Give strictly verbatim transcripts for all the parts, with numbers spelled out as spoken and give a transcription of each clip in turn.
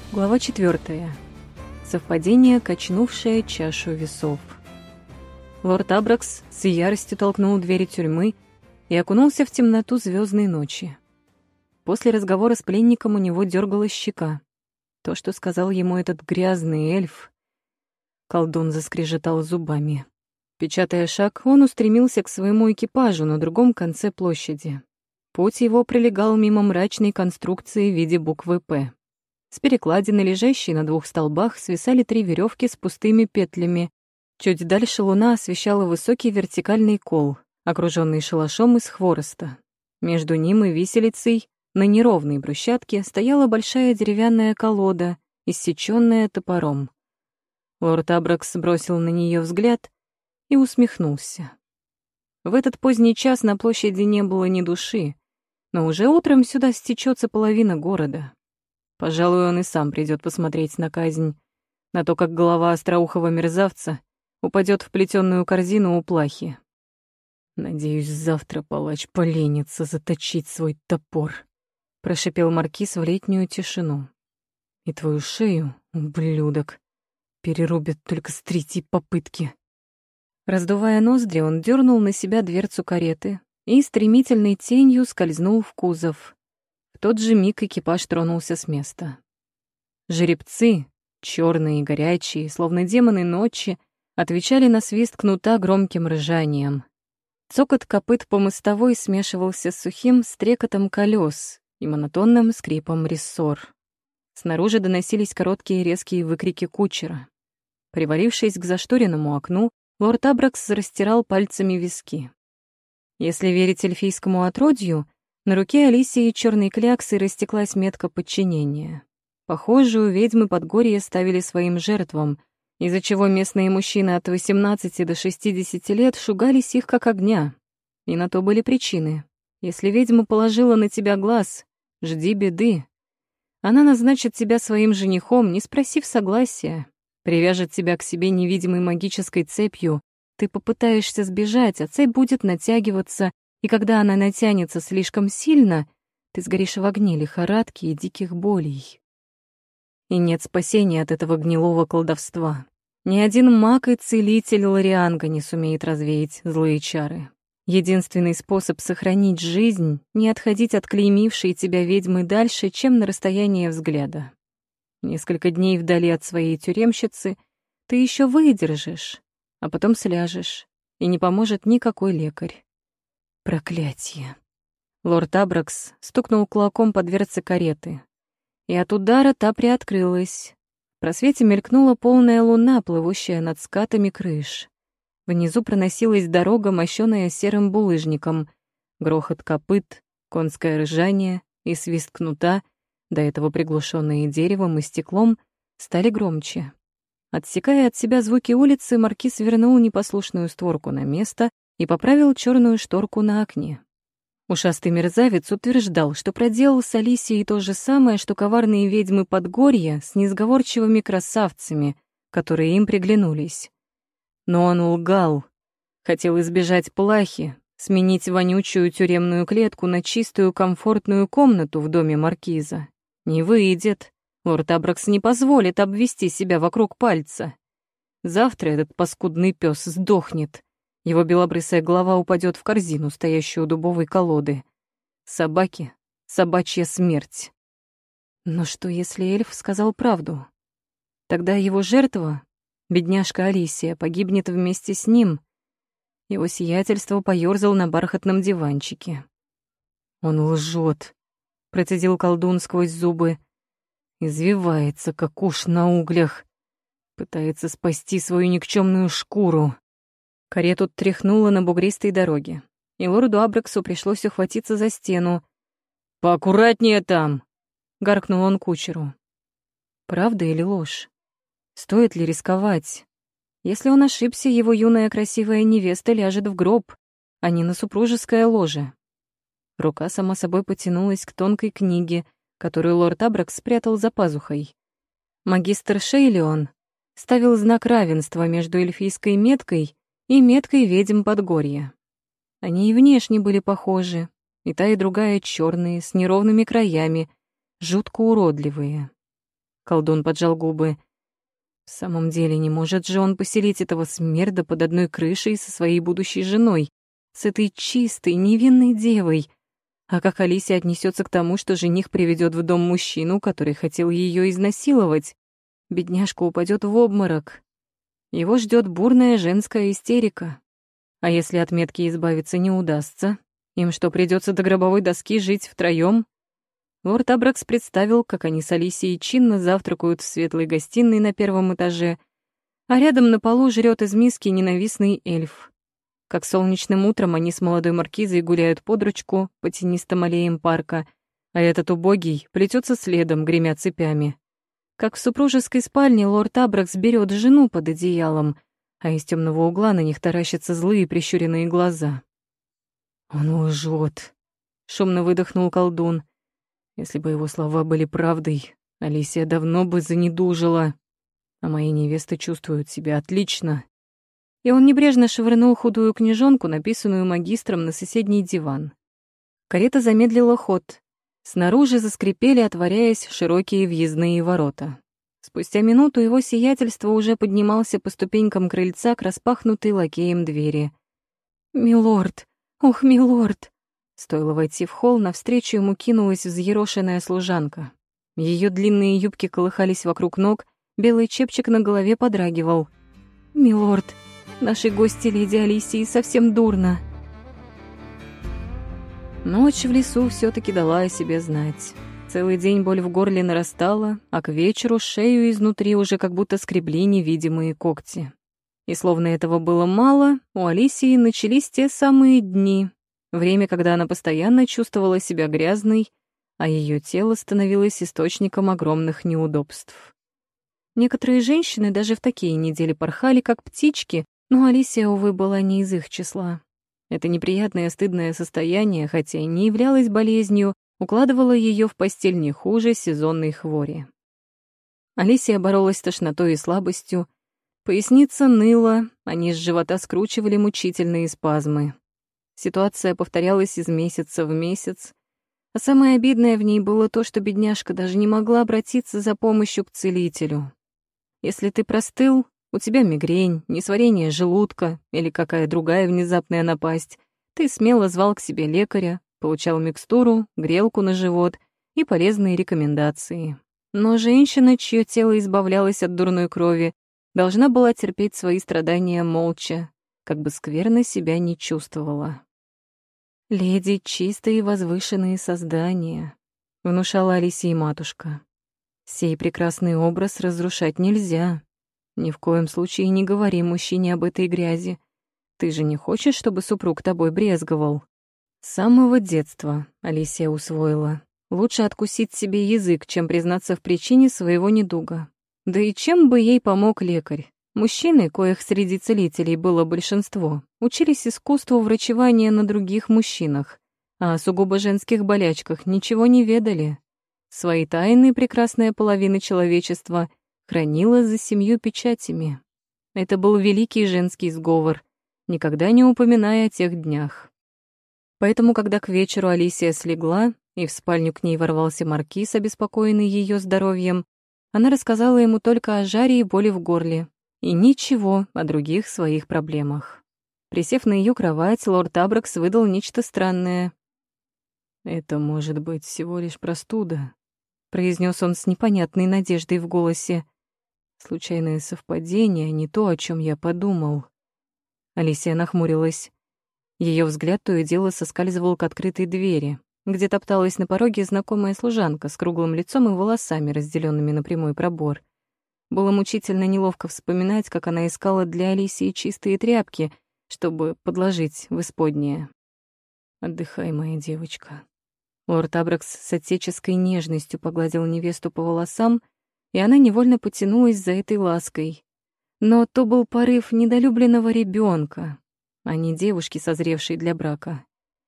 Глава четвертая. Совпадение, качнувшее чашу весов. Лорд Абракс с яростью толкнул двери тюрьмы и окунулся в темноту звездной ночи. После разговора с пленником у него дергалась щека. То, что сказал ему этот грязный эльф... Колдун заскрежетал зубами. Печатая шаг, он устремился к своему экипажу на другом конце площади. Путь его пролегал мимо мрачной конструкции в виде буквы «П». С перекладины, лежащей на двух столбах, свисали три веревки с пустыми петлями. Чуть дальше луна освещала высокий вертикальный кол, окруженный шалашом из хвороста. Между ним и виселицей, на неровной брусчатке, стояла большая деревянная колода, иссечённая топором. Лорд Абракс бросил на нее взгляд и усмехнулся. В этот поздний час на площади не было ни души, но уже утром сюда стечется половина города. Пожалуй, он и сам придет посмотреть на казнь, на то, как голова остроухого мерзавца упадет в плетёную корзину у плахи. «Надеюсь, завтра палач поленится заточить свой топор», — прошипел маркиз в летнюю тишину. «И твою шею, ублюдок, перерубят только с третьей попытки». Раздувая ноздри, он дернул на себя дверцу кареты и стремительной тенью скользнул в кузов. В тот же миг экипаж тронулся с места. Жеребцы, черные и горячие, словно демоны ночи, отвечали на свист кнута громким ржанием. Цокот копыт по мостовой смешивался с сухим стрекотом колес и монотонным скрипом рессор. Снаружи доносились короткие резкие выкрики кучера. Привалившись к зашторенному окну, лорд Абракс растирал пальцами виски. Если верить эльфийскому отродью, на руке Алисии черной кляксой растеклась метка подчинения. Похоже, у ведьмы Подгорья ставили своим жертвам, из-за чего местные мужчины от восемнадцати до шестидесяти лет шугались их как огня. И на то были причины. Если ведьма положила на тебя глаз, жди беды. Она назначит тебя своим женихом, не спросив согласия, привяжет тебя к себе невидимой магической цепью, ты попытаешься сбежать, а цепь будет натягиваться, и когда она натянется слишком сильно, ты сгоришь в огне лихорадки и диких болей. И нет спасения от этого гнилого колдовства. Ни один маг и целитель Лорианга не сумеет развеять злые чары. Единственный способ сохранить жизнь — не отходить от клеймившей тебя ведьмы дальше, чем на расстояние взгляда. Несколько дней вдали от своей тюремщицы ты еще выдержишь, а потом сляжешь, и не поможет никакой лекарь. Проклятье. Лорд Абракс стукнул кулаком по дверце кареты, и от удара та приоткрылась. В просвете мелькнула полная луна, плывущая над скатами крыш. Внизу проносилась дорога, мощёная серым булыжником. Грохот копыт, конское ржание и свист кнута, до этого приглушенные деревом и стеклом, стали громче. Отсекая от себя звуки улицы, маркиз вернул непослушную створку на место и поправил черную шторку на окне. Ушастый мерзавец утверждал, что проделал с Алисией то же самое, что коварные ведьмы Подгорья с несговорчивыми красавцами, которые им приглянулись. Но он лгал, хотел избежать плахи, сменить вонючую тюремную клетку на чистую комфортную комнату в доме маркиза. Не выйдет. Лорд Абракс не позволит обвести себя вокруг пальца. Завтра этот паскудный пес сдохнет. Его белобрысая голова упадет в корзину, стоящую у дубовой колоды. Собаки — собачья смерть. Но что, если эльф сказал правду? Тогда его жертва, бедняжка Алисия, погибнет вместе с ним. Его сиятельство поёрзал на бархатном диванчике. «Он лжет», — процедил колдун сквозь зубы. «Извивается, как уж на углях. Пытается спасти свою никчемную шкуру». Карету тряхнуло на бугристой дороге, и лорду Абраксу пришлось ухватиться за стену. «Поаккуратнее там!» — гаркнул он кучеру. Правда или ложь? Стоит ли рисковать? Если он ошибся, его юная красивая невеста ляжет в гроб, а не на супружеское ложе. Рука сама собой потянулась к тонкой книге, которую лорд Абракс спрятал за пазухой. Магистр Шейлион ставил знак равенства между эльфийской меткой и меткой ведьм Подгорья. Они и внешне были похожи, и та, и другая черные, с неровными краями, жутко уродливые. Колдун поджал губы. В самом деле, не может же он поселить этого смерда под одной крышей со своей будущей женой, с этой чистой, невинной девой. А как Алисия отнесется к тому, что жених приведет в дом мужчину, который хотел ее изнасиловать? Бедняжка упадет в обморок. Его ждет бурная женская истерика. А если от метки избавиться не удастся, им что, придется до гробовой доски жить втроем? Лорд Абракс представил, как они с Алисией чинно завтракают в светлой гостиной на первом этаже, а рядом на полу жрет из миски ненавистный эльф. Как солнечным утром они с молодой маркизой гуляют под ручку по тенистым аллеям парка, а этот убогий плетется следом, гремя цепями. Как в супружеской спальне лорд Абракс берет жену под одеялом, а из темного угла на них таращатся злые прищуренные глаза. «Он лжет», — шумно выдохнул колдун. «Если бы его слова были правдой, Алисия давно бы занедужила, а мои невесты чувствуют себя отлично». И он небрежно швырнул худую книжонку, написанную магистром, на соседний диван. Карета замедлила ход. Снаружи заскрипели, отворяясь, широкие въездные ворота. Спустя минуту его сиятельство уже поднимался по ступенькам крыльца к распахнутой лакеем двери. «Милорд! Ох, милорд!» Стоило войти в холл, навстречу ему кинулась взъерошенная служанка. Ее длинные юбки колыхались вокруг ног, белый чепчик на голове подрагивал. «Милорд, нашей гости леди Алисии совсем дурно!» Ночь в лесу все-таки дала о себе знать. Целый день боль в горле нарастала, а к вечеру шею изнутри уже как будто скребли невидимые когти. И словно этого было мало, у Алисии начались те самые дни, время, когда она постоянно чувствовала себя грязной, а ее тело становилось источником огромных неудобств. Некоторые женщины даже в такие недели порхали, как птички, но Алисия, увы, была не из их числа. Это неприятное стыдное состояние, хотя и не являлось болезнью, укладывало ее в постель не хуже сезонной хвори. Алисия боролась с тошнотой и слабостью. Поясница ныла, а низ живота скручивали мучительные спазмы. Ситуация повторялась из месяца в месяц, а самое обидное в ней было то, что бедняжка даже не могла обратиться за помощью к целителю. Если ты простыл, у тебя мигрень, несварение желудка или какая другая внезапная напасть, ты смело звал к себе лекаря, получал микстуру, грелку на живот и полезные рекомендации. Но женщина, чье тело избавлялось от дурной крови, должна была терпеть свои страдания молча, как бы скверно себя не чувствовала. «Леди — чистые и возвышенные создания», — внушала Алисии матушка. «Сей прекрасный образ разрушать нельзя. Ни в коем случае не говори мужчине об этой грязи. Ты же не хочешь, чтобы супруг тобой брезговал?» С самого детства Алисия усвоила: лучше откусить себе язык, чем признаться в причине своего недуга. Да и чем бы ей помог лекарь? Мужчины, коих среди целителей было большинство, учились искусству врачевания на других мужчинах, а о сугубо женских болячках ничего не ведали. Свои тайны прекрасная половина человечества хранила за семью печатями. Это был великий женский сговор, никогда не упоминая о тех днях. Поэтому, когда к вечеру Алисия слегла, и в спальню к ней ворвался маркиз, обеспокоенный ее здоровьем, она рассказала ему только о жаре и боли в горле, и ничего о других своих проблемах. Присев на ее кровать, лорд Абракс выдал нечто странное. «Это может быть всего лишь простуда», — произнес он с непонятной надеждой в голосе. «Случайное совпадение, не то, о чем я подумал». Алисия нахмурилась. Ее взгляд то и дело соскальзывал к открытой двери, где топталась на пороге знакомая служанка с круглым лицом и волосами, разделенными на прямой пробор. Было мучительно неловко вспоминать, как она искала для Алисии чистые тряпки, чтобы подложить в исподнее. «Отдыхай, моя девочка». Лорд Абракс с отеческой нежностью погладил невесту по волосам, и она невольно потянулась за этой лаской. Но то был порыв недолюбленного ребенка, а не девушки, созревшей для брака.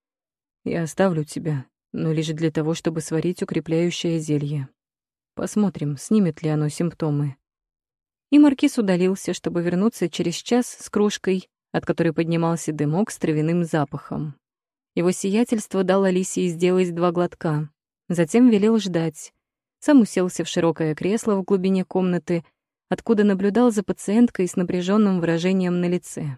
«Я оставлю тебя, но лишь для того, чтобы сварить укрепляющее зелье. Посмотрим, снимет ли оно симптомы». И маркиз удалился, чтобы вернуться через час с кружкой, от которой поднимался дымок с травяным запахом. Его сиятельство дал Алисии сделать два глотка, затем велел ждать. Сам уселся в широкое кресло в глубине комнаты, откуда наблюдал за пациенткой с напряженным выражением на лице.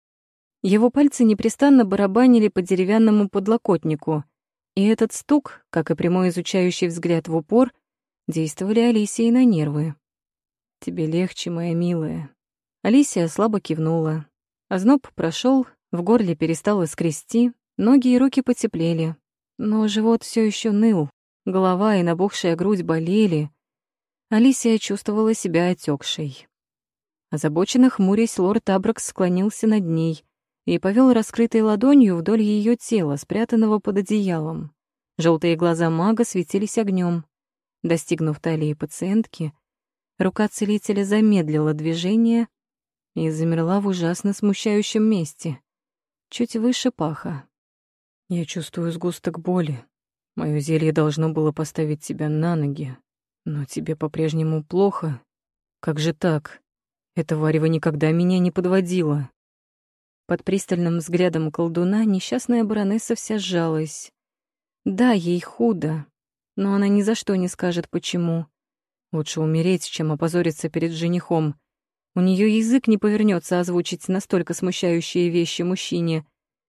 Его пальцы непрестанно барабанили по деревянному подлокотнику, и этот стук, как и прямой изучающий взгляд в упор, действовали Алисии на нервы. «Тебе легче, моя милая». Алисия слабо кивнула. Озноб прошел, в горле перестало скрести, ноги и руки потеплели, но живот все еще ныл, голова и набухшая грудь болели. Алисия чувствовала себя отекшей. Озабоченно хмурясь, лорд Абракс склонился над ней и повел раскрытой ладонью вдоль ее тела, спрятанного под одеялом. Желтые глаза мага светились огнем. Достигнув талии пациентки, рука целителя замедлила движение и замерла в ужасно смущающем месте, чуть выше паха. «Я чувствую сгусток боли. Мое зелье должно было поставить тебя на ноги, но тебе по-прежнему плохо. Как же так? Это варево никогда меня не подводило». Под пристальным взглядом колдуна несчастная баронесса вся сжалась. Да, ей худо, но она ни за что не скажет, почему. Лучше умереть, чем опозориться перед женихом. У нее язык не повернется озвучить настолько смущающие вещи мужчине.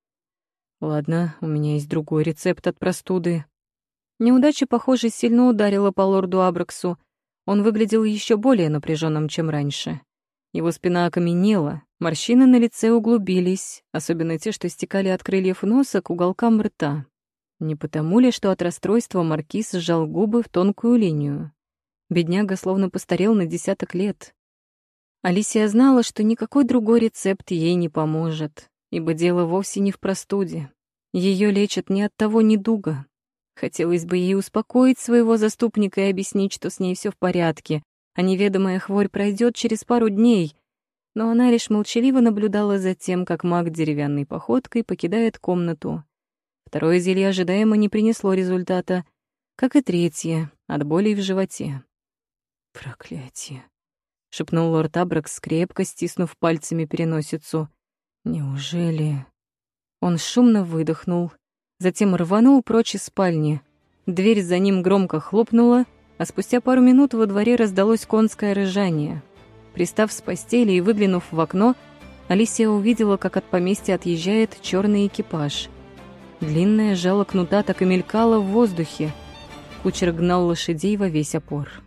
Ладно, у меня есть другой рецепт от простуды. Неудача, похоже, сильно ударила по лорду Абраксу. Он выглядел еще более напряженным, чем раньше. Его спина окаменела, морщины на лице углубились, особенно те, что стекали от крыльев носа к уголкам рта. Не потому ли, что от расстройства маркиз сжал губы в тонкую линию? Бедняга словно постарел на десяток лет. Алисия знала, что никакой другой рецепт ей не поможет, ибо дело вовсе не в простуде. Ее лечат не от того недуга. Хотелось бы ей успокоить своего заступника и объяснить, что с ней все в порядке, а неведомая хворь пройдет через пару дней, но она лишь молчаливо наблюдала за тем, как маг деревянной походкой покидает комнату. Второе зелье ожидаемо не принесло результата, как и третье, от болей в животе. «Проклятие!» — шепнул лорд Абракс, крепко стиснув пальцами переносицу. «Неужели...» Он шумно выдохнул, затем рванул прочь из спальни. Дверь за ним громко хлопнула, а спустя пару минут во дворе раздалось конское ржание. Пристав с постели и выглянув в окно, Алисия увидела, как от поместья отъезжает черный экипаж. Длинное жало кнута так и мелькало в воздухе. Кучер гнал лошадей во весь опор.